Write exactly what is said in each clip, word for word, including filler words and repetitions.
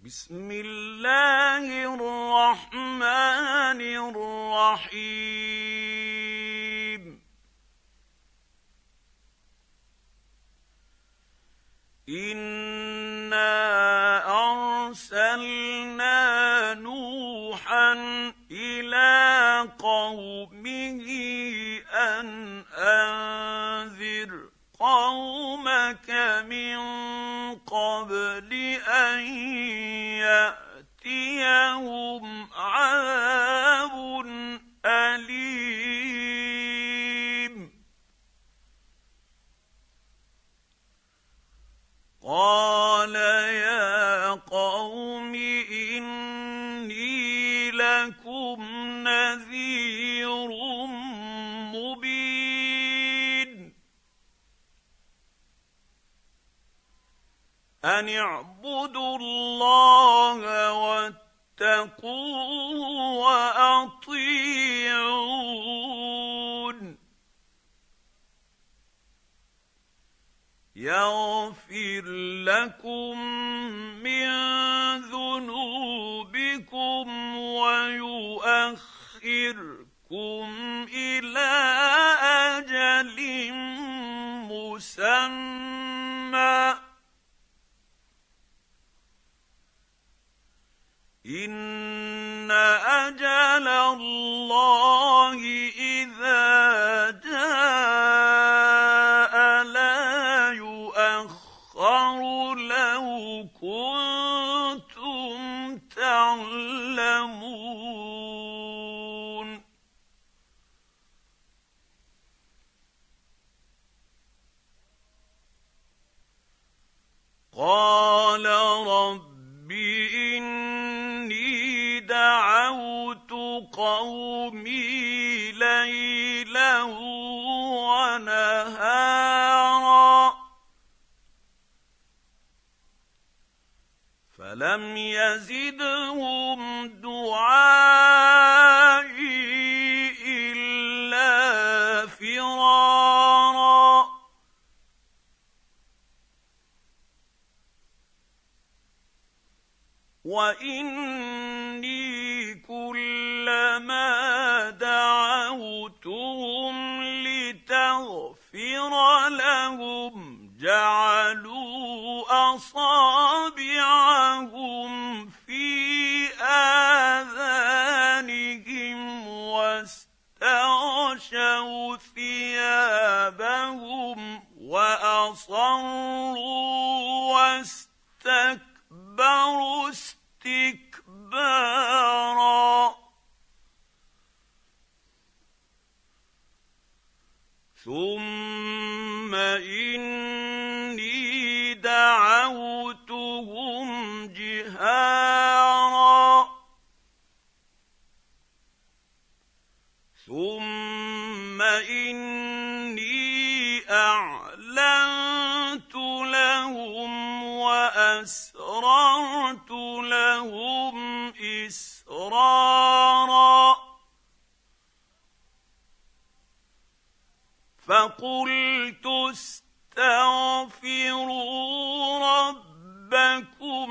بسم الله الرحمن الرحيم. إنا أرسلنا نوحا إلى قومه أن أنذر قومك من قبل أن يأتيهم عذاب أليم. قال يا قوم إني لكم نذير مبين. أن اعبدوا الله واتقوه وأطيعون. يغفر لكم من ذنوبكم ويؤخركم إلى أجل مسمى. إن أجل الله إذا جاء لا يؤخر لو كنتم تعلمون. قال رب إني دعوت قومي ليلا ونهارا فلم يزدهم دعائي إلا فرارا. وإني كلما دعوتهم لتغفر لهم جعلوا أصابعهم في آذانهم واستغشوا ثيابهم وأصروا واستكبروا استكبارا. ثم إني دعوتهم جهارا ثم إني أعلنت لهم وأسررت لهم إسرارا. فقلت استغفروا ربكم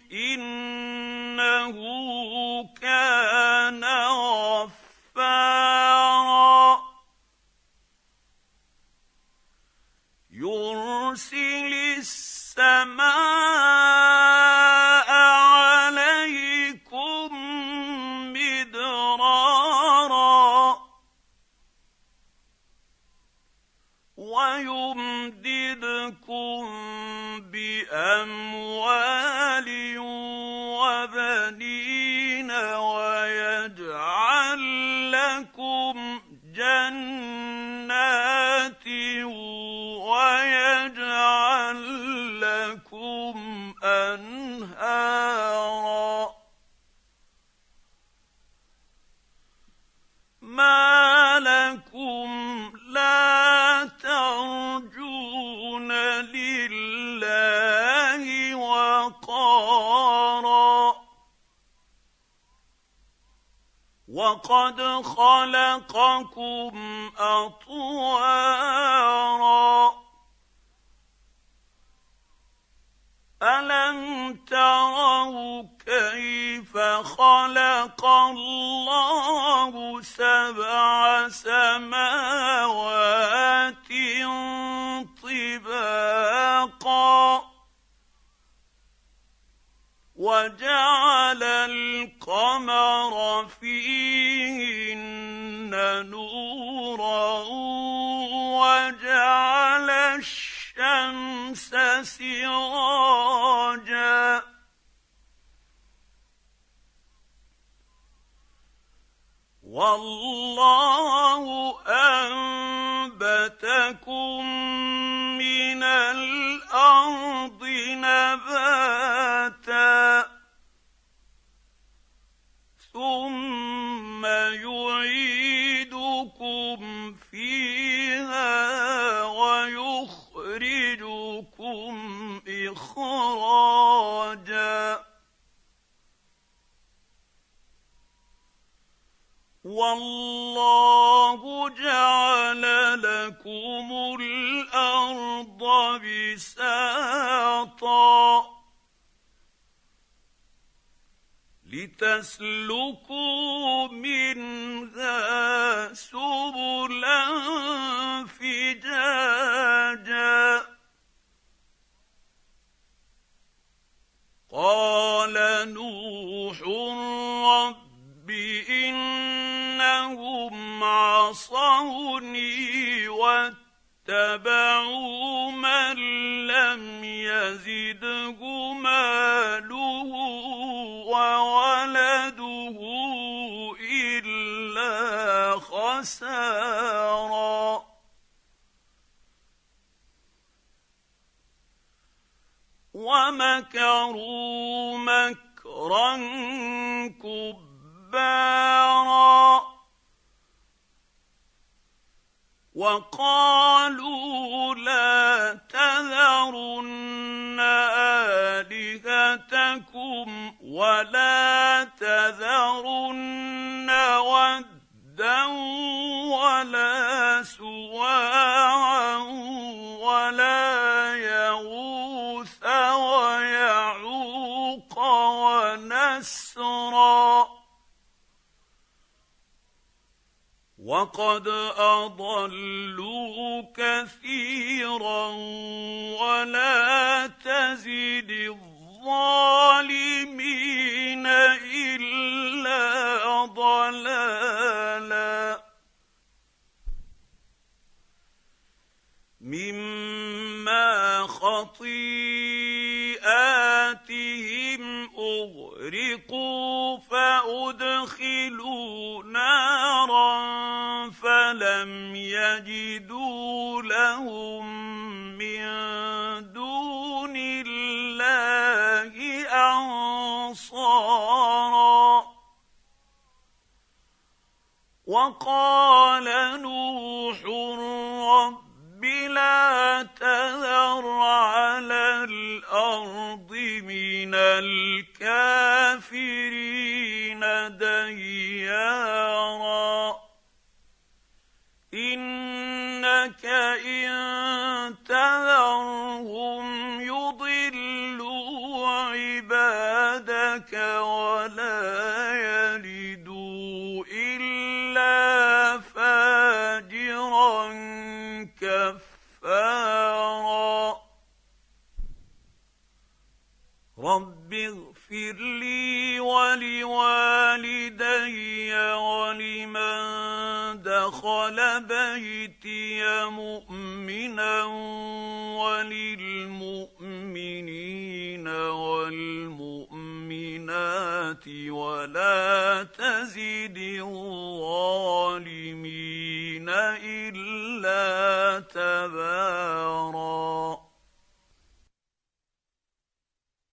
إنه كان غفارا يرسل السماء عليكم مدرارا ويمددكم بأموال وبنين ويجعل لكم جنات ويجعل لكم أنهارا. ما لكم لا ترجون لله وقارا وقد خلقكم أطوارا ألم تروا كيف خلق الله سبع سماوات طباقا وجعل القمر فيهن نورا وجعل الشمس سراجا والله أنبتكم من الأرض نباتا ثم يعيدكم فيها ويخرجكم إخراجا والله جعل لكم الأرض بساطا لتسلكوا منها سبلا فجاجا قال نوح رب إنهم عصوني واتبعوا من لم يزده ماله وولده إلا خسارا ومكروا مكرا كبارا وقالوا لا تذرن آلهتكم ولا تذرن ودا ولا سواعا ولا يغوث ويعوق ونسرا وقد أضلوا كثيرا ولا تزد الظالمين إلا ضلالا مما خطيئاتهم أغرقوا فأدخلوا نارا فلم يجدوا لهم من دون الله أنصارا وقال نوح رب لا تذر على الأرض من الكافرين ديارا إنك إن تذرهم يضلوا عبادك ولا يلدوا إلا فاجرا كفارا رب اغفر لي ولوالدي ولمن دخل بيتي مؤمنا وللمؤمنين والمؤمنات ولا تزد الظالمين إلا تبارا.